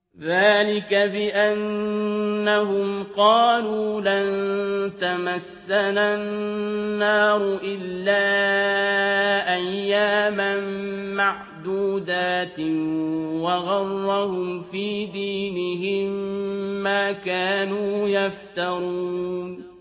ذلك بأنهم قالوا لن تمسنا النار إلا أياما معدودات وغرهم في دينهم ما كانوا يفترون